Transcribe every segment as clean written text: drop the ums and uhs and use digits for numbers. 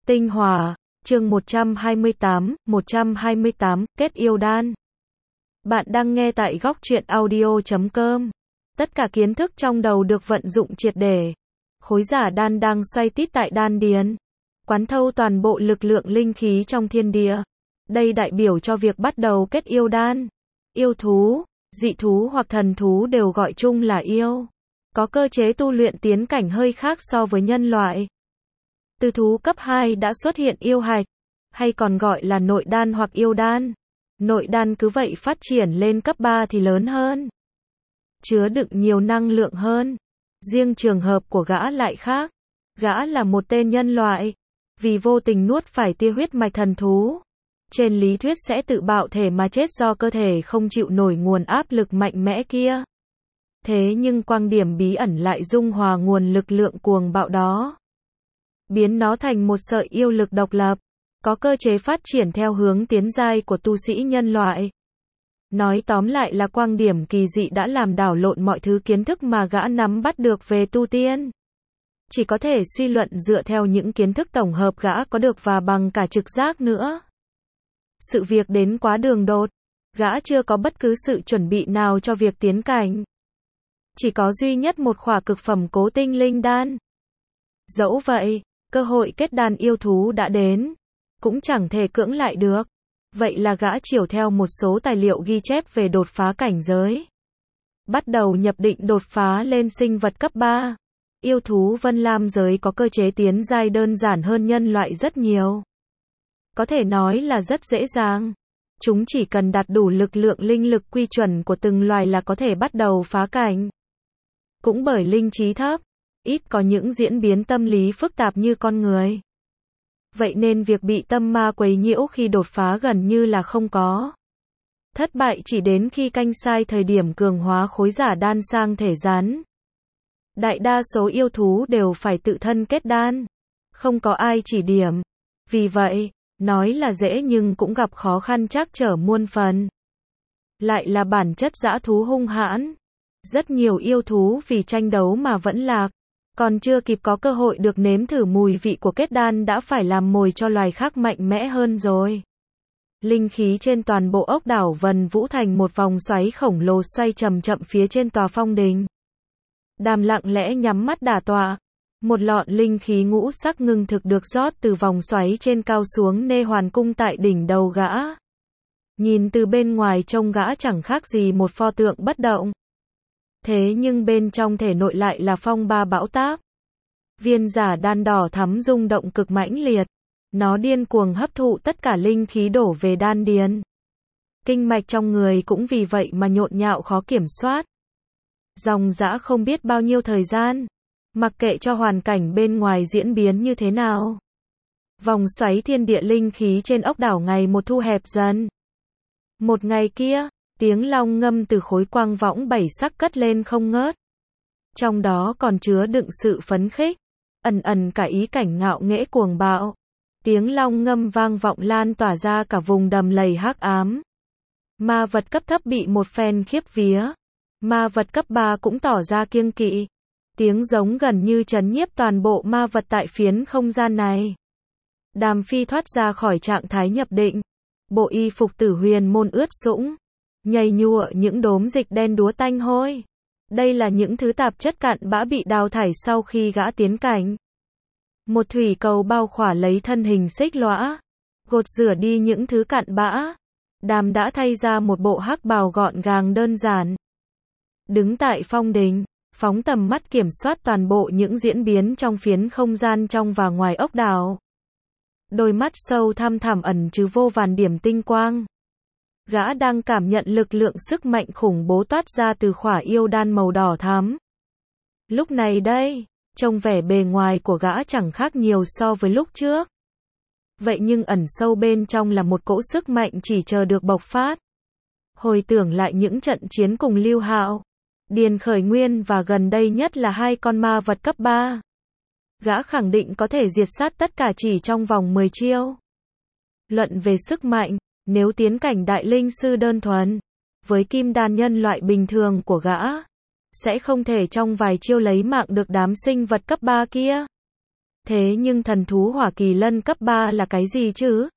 Tinh Hòa, chương 128, kết yêu đan. Bạn đang nghe tại góc truyện audio.com. Tất cả kiến thức trong đầu được vận dụng triệt để. Khối giả đan đang xoay tít tại đan điền, quán thâu toàn bộ lực lượng linh khí trong thiên địa. Đây đại biểu cho việc bắt đầu kết yêu đan. Yêu thú, dị thú hoặc thần thú đều gọi chung là yêu. Có cơ chế tu luyện tiến cảnh hơi khác so với nhân loại. Từ thú cấp 2 đã xuất hiện yêu hạch, hay còn gọi là nội đan hoặc yêu đan. Nội đan cứ vậy phát triển lên cấp 3 thì lớn hơn, chứa đựng nhiều năng lượng hơn. Riêng trường hợp của gã lại khác. Gã là một tên nhân loại, vì vô tình nuốt phải tia huyết mạch thần thú. Trên lý thuyết sẽ tự bạo thể mà chết do cơ thể không chịu nổi nguồn áp lực mạnh mẽ kia. Thế nhưng quang điểm bí ẩn lại dung hòa nguồn lực lượng cuồng bạo đó, biến nó thành một sợi yêu lực độc lập, có cơ chế phát triển theo hướng tiến giai của tu sĩ nhân loại. Nói tóm lại là quang điểm kỳ dị đã làm đảo lộn mọi thứ kiến thức mà gã nắm bắt được về tu tiên. Chỉ có thể suy luận dựa theo những kiến thức tổng hợp gã có được và bằng cả trực giác nữa. Sự việc đến quá đường đột, gã chưa có bất cứ sự chuẩn bị nào cho việc tiến cảnh. Chỉ có duy nhất một khỏa cực phẩm cố tinh linh đan. Dẫu vậy, cơ hội kết đan yêu thú đã đến, cũng chẳng thể cưỡng lại được. Vậy là gã chiều theo một số tài liệu ghi chép về đột phá cảnh giới. Bắt đầu nhập định đột phá lên sinh vật cấp 3. Yêu thú Vân Lam giới có cơ chế tiến giai đơn giản hơn nhân loại rất nhiều. Có thể nói là rất dễ dàng. Chúng chỉ cần đạt đủ lực lượng linh lực quy chuẩn của từng loài là có thể bắt đầu phá cảnh. Cũng bởi linh trí thấp, ít có những diễn biến tâm lý phức tạp như con người. Vậy nên việc bị tâm ma quấy nhiễu khi đột phá gần như là không có. Thất bại chỉ đến khi canh sai thời điểm cường hóa khối giả đan sang thể rắn. Đại đa số yêu thú đều phải tự thân kết đan, không có ai chỉ điểm. Vì vậy, nói là dễ nhưng cũng gặp khó khăn trắc trở muôn phần. Lại là bản chất dã thú hung hãn. Rất nhiều yêu thú vì tranh đấu mà vẫn lạc, còn chưa kịp có cơ hội được nếm thử mùi vị của kết đan đã phải làm mồi cho loài khác mạnh mẽ hơn rồi. Linh khí trên toàn bộ ốc đảo Vân Vũ thành một vòng xoáy khổng lồ xoay chậm chậm phía trên tòa phong đình. Đàm lặng lẽ nhắm mắt đả tọa. Một lọn linh khí ngũ sắc ngưng thực được rót từ vòng xoáy trên cao xuống nê hoàn cung tại đỉnh đầu gã. Nhìn từ bên ngoài trông gã chẳng khác gì một pho tượng bất động. Thế nhưng bên trong thể nội lại là phong ba bão táp. Viên giả đan đỏ thắm rung động cực mãnh liệt. Nó điên cuồng hấp thụ tất cả linh khí đổ về đan điền. Kinh mạch trong người cũng vì vậy mà nhộn nhạo khó kiểm soát. Dòng dã không biết bao nhiêu thời gian, mặc kệ cho hoàn cảnh bên ngoài diễn biến như thế nào. Vòng xoáy thiên địa linh khí trên ốc đảo ngày một thu hẹp dần. Một ngày kia, tiếng long ngâm từ khối quang võng bảy sắc cất lên không ngớt. Trong đó còn chứa đựng sự phấn khích, ẩn ẩn cả ý cảnh ngạo nghễ cuồng bạo. Tiếng long ngâm vang vọng lan tỏa ra cả vùng đầm lầy hắc ám. Ma vật cấp thấp bị một phen khiếp vía. Ma vật cấp 3 cũng tỏ ra kiêng kỵ. Tiếng giống gần như trấn nhiếp toàn bộ ma vật tại phiến không gian này. Đàm Phi thoát ra khỏi trạng thái nhập định. Bộ y phục Tử Huyền môn ướt sũng, nhầy nhụa những đốm dịch đen đúa tanh hôi. Đây là những thứ tạp chất cặn bã bị đào thải sau khi gã tiến cảnh. Một thủy cầu bao khỏa lấy thân hình xích lõa, gột rửa đi những thứ cặn bã. Đàm đã thay ra một bộ hắc bào gọn gàng đơn giản. Đứng tại phong đình, phóng tầm mắt kiểm soát toàn bộ những diễn biến trong phiến không gian trong và ngoài ốc đảo. Đôi mắt sâu thăm thẳm ẩn chứa vô vàn điểm tinh quang. Gã đang cảm nhận lực lượng sức mạnh khủng bố toát ra từ khỏa yêu đan màu đỏ thắm. Lúc này đây, trông vẻ bề ngoài của gã chẳng khác nhiều so với lúc trước. Vậy nhưng ẩn sâu bên trong là một cỗ sức mạnh chỉ chờ được bộc phát. Hồi tưởng lại những trận chiến cùng Lưu Hạo, Điền Khởi Nguyên và gần đây nhất là hai con ma vật cấp 3. Gã khẳng định có thể diệt sát tất cả chỉ trong vòng 10 chiêu. Luận về sức mạnh, nếu tiến cảnh đại linh sư đơn thuần, với kim đan nhân loại bình thường của gã, sẽ không thể trong vài chiêu lấy mạng được đám sinh vật cấp 3 kia. Thế nhưng thần thú hỏa kỳ lân cấp 3 là cái gì chứ?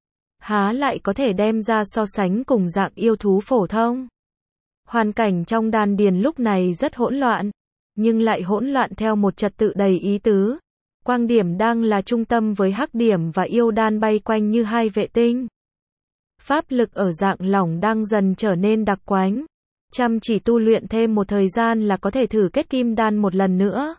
Há lại có thể đem ra so sánh cùng dạng yêu thú phổ thông. Hoàn cảnh trong đan điền lúc này rất hỗn loạn, nhưng lại hỗn loạn theo một trật tự đầy ý tứ. Quang điểm đang là trung tâm với hắc điểm và yêu đan bay quanh như hai vệ tinh. Pháp lực ở dạng lỏng đang dần trở nên đặc quánh. Chăm chỉ tu luyện thêm một thời gian là có thể thử kết kim đan một lần nữa.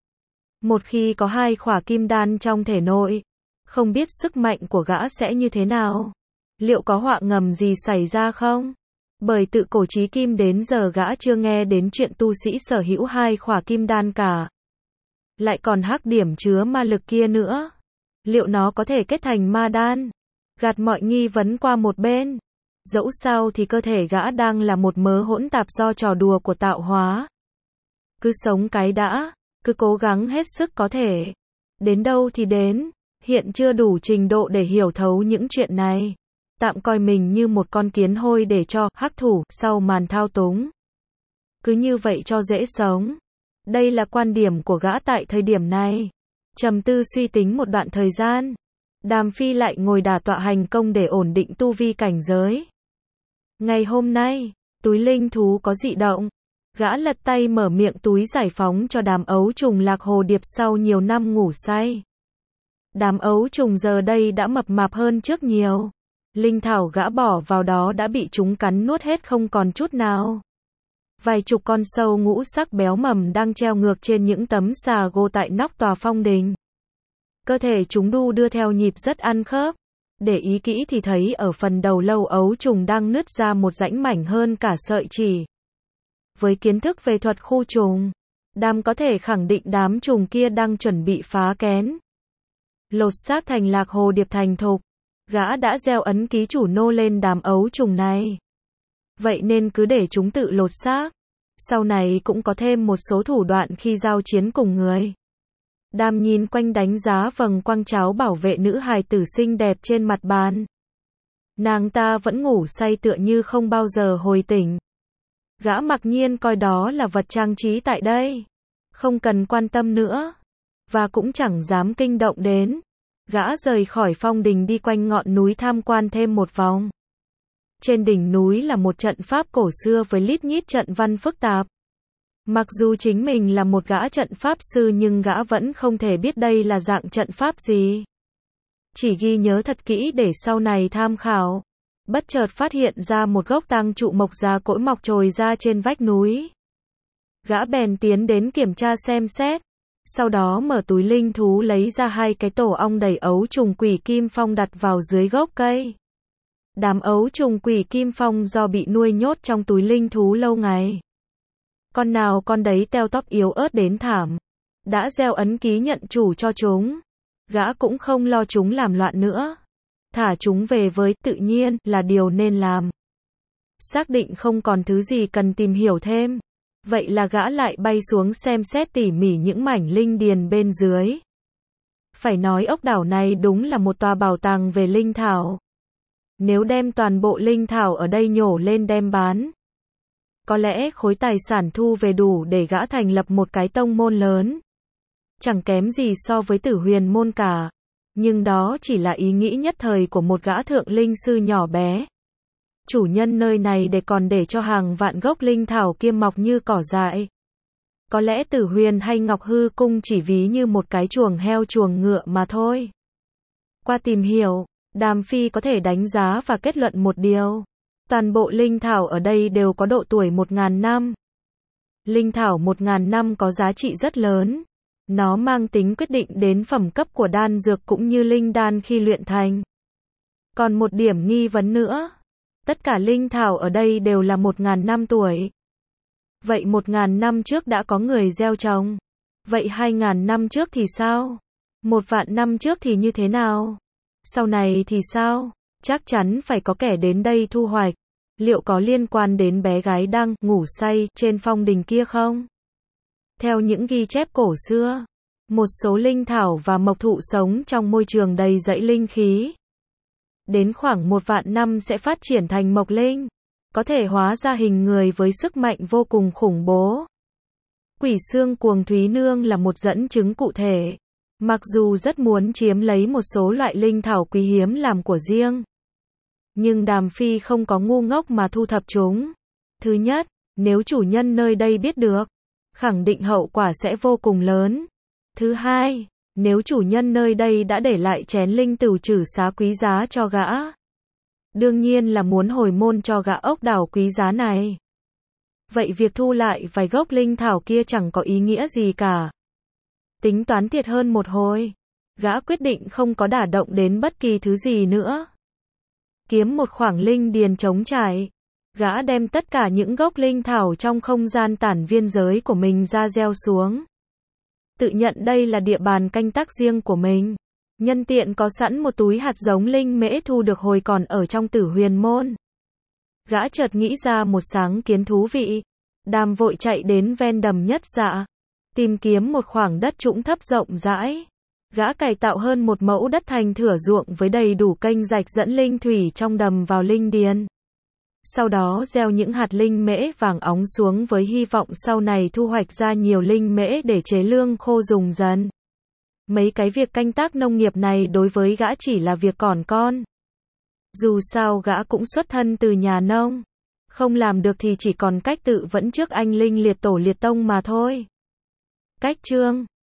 Một khi có 2 khỏa kim đan trong thể nội, không biết sức mạnh của gã sẽ như thế nào. Liệu có họa ngầm gì xảy ra không? Bởi tự cổ chí kim đến giờ gã chưa nghe đến chuyện tu sĩ sở hữu 2 khỏa kim đan cả. Lại còn hắc điểm chứa ma lực kia nữa. Liệu nó có thể kết thành ma đan? Gạt mọi nghi vấn qua một bên. Dẫu sao thì cơ thể gã đang là một mớ hỗn tạp do trò đùa của tạo hóa. Cứ sống cái đã, cứ cố gắng hết sức có thể. Đến đâu thì đến, hiện chưa đủ trình độ để hiểu thấu những chuyện này. Tạm coi mình như một con kiến hôi để cho hắc thủ sau màn thao túng. Cứ như vậy cho dễ sống. Đây là quan điểm của gã tại thời điểm này. Trầm tư suy tính một đoạn thời gian, Đàm Phi lại ngồi đả tọa hành công để ổn định tu vi cảnh giới. Ngày hôm nay, túi linh thú có dị động. Gã lật tay mở miệng túi giải phóng cho đám ấu trùng lạc hồ điệp sau nhiều năm ngủ say. Đám ấu trùng giờ đây đã mập mạp hơn trước nhiều. Linh thảo gã bỏ vào đó đã bị chúng cắn nuốt hết không còn chút nào. Vài chục con sâu ngũ sắc béo mầm đang treo ngược trên những tấm xà gô tại nóc tòa phong đình. Cơ thể chúng đu đưa theo nhịp rất ăn khớp. Để ý kỹ thì thấy ở phần đầu lâu ấu trùng đang nứt ra một rãnh mảnh hơn cả sợi chỉ. Với kiến thức về thuật khu trùng, Đàm có thể khẳng định đám trùng kia đang chuẩn bị phá kén. Lột xác thành lạc hồ điệp thành thục. Gã đã gieo ấn ký chủ nô lên đám ấu trùng này. Vậy nên cứ để chúng tự lột xác. Sau này cũng có thêm một số thủ đoạn khi giao chiến cùng người. Đàm nhìn quanh đánh giá vầng quang cháo bảo vệ nữ hài tử xinh đẹp trên mặt bàn. Nàng ta vẫn ngủ say tựa như không bao giờ hồi tỉnh. Gã mặc nhiên coi đó là vật trang trí tại đây. Không cần quan tâm nữa. Và cũng chẳng dám kinh động đến. Gã rời khỏi phong đình đi quanh ngọn núi tham quan thêm một vòng. Trên đỉnh núi là một trận pháp cổ xưa với lít nhít trận văn phức tạp. Mặc dù chính mình là một gã trận pháp sư nhưng gã vẫn không thể biết đây là dạng trận pháp gì. Chỉ ghi nhớ thật kỹ để sau này tham khảo. Bất chợt phát hiện ra một gốc tang trụ mộc già cỗi mọc trồi ra trên vách núi. Gã bèn tiến đến kiểm tra xem xét. Sau đó mở túi linh thú lấy ra 2 cái tổ ong đầy ấu trùng quỷ kim phong đặt vào dưới gốc cây. Đám ấu trùng quỷ kim phong do bị nuôi nhốt trong túi linh thú lâu ngày. Con nào con đấy teo tóp yếu ớt đến thảm. Đã gieo ấn ký nhận chủ cho chúng. Gã cũng không lo chúng làm loạn nữa. Thả chúng về với tự nhiên là điều nên làm. Xác định không còn thứ gì cần tìm hiểu thêm. Vậy là gã lại bay xuống xem xét tỉ mỉ những mảnh linh điền bên dưới. Phải nói ốc đảo này đúng là một tòa bảo tàng về linh thảo. Nếu đem toàn bộ linh thảo ở đây nhổ lên đem bán, có lẽ khối tài sản thu về đủ để gã thành lập một cái tông môn lớn. Chẳng kém gì so với Tử Huyền môn cả. Nhưng đó chỉ là ý nghĩ nhất thời của một gã thượng linh sư nhỏ bé. Chủ nhân nơi này để cho hàng vạn gốc linh thảo kia mọc như cỏ dại. Có lẽ Tử Huyền hay Ngọc Hư Cung chỉ ví như một cái chuồng heo chuồng ngựa mà thôi. Qua tìm hiểu, Đàm Phi có thể đánh giá và kết luận một điều. Toàn bộ linh thảo ở đây đều có độ tuổi 1000 năm. Linh thảo 1000 năm có giá trị rất lớn. Nó mang tính quyết định đến phẩm cấp của đan dược cũng như linh đan khi luyện thành. Còn một điểm nghi vấn nữa. Tất cả linh thảo ở đây đều là 1000 năm tuổi. Vậy 1000 năm trước đã có người gieo trồng. Vậy 2000 năm trước thì sao? 1.000.000 năm trước thì như thế nào? Sau này thì sao? Chắc chắn phải có kẻ đến đây thu hoạch. Liệu có liên quan đến bé gái đang ngủ say trên phong đình kia không? Theo những ghi chép cổ xưa, một số linh thảo và mộc thụ sống trong môi trường đầy dẫy linh khí. Đến khoảng 1.000.000 năm sẽ phát triển thành mộc linh, có thể hóa ra hình người với sức mạnh vô cùng khủng bố. Quỷ xương cuồng Thúy Nương là một dẫn chứng cụ thể. Mặc dù rất muốn chiếm lấy một số loại linh thảo quý hiếm làm của riêng, nhưng Đàm Phi không có ngu ngốc mà thu thập chúng. Thứ nhất, nếu chủ nhân nơi đây biết được, khẳng định hậu quả sẽ vô cùng lớn. Thứ hai, nếu chủ nhân nơi đây đã để lại chén linh tửu trử xá quý giá cho gã, đương nhiên là muốn hồi môn cho gã ốc đảo quý giá này. Vậy việc thu lại vài gốc linh thảo kia chẳng có ý nghĩa gì cả. Tính toán thiệt hơn một hồi, gã quyết định không có đả động đến bất kỳ thứ gì nữa. Kiếm một khoảng linh điền trống trải, gã đem tất cả những gốc linh thảo trong không gian tản viên giới của mình ra gieo xuống. Tự nhận đây là địa bàn canh tác riêng của mình. Nhân tiện có sẵn một túi hạt giống linh mễ thu được hồi còn ở trong Tử Huyền môn. Gã chợt nghĩ ra một sáng kiến thú vị. Đàm vội chạy đến ven đầm Nhất Dạ, tìm kiếm một khoảng đất trũng thấp rộng rãi. Gã cải tạo hơn một mẫu đất thành thửa ruộng với đầy đủ kênh rạch dẫn linh thủy trong đầm vào linh điền. Sau đó gieo những hạt linh mễ vàng óng xuống với hy vọng sau này thu hoạch ra nhiều linh mễ để chế lương khô dùng dần. Mấy cái việc canh tác nông nghiệp này đối với gã chỉ là việc còn con. Dù sao gã cũng xuất thân từ nhà nông. Không làm được thì chỉ còn cách tự vẫn trước anh linh liệt tổ liệt tông mà thôi. Cách chương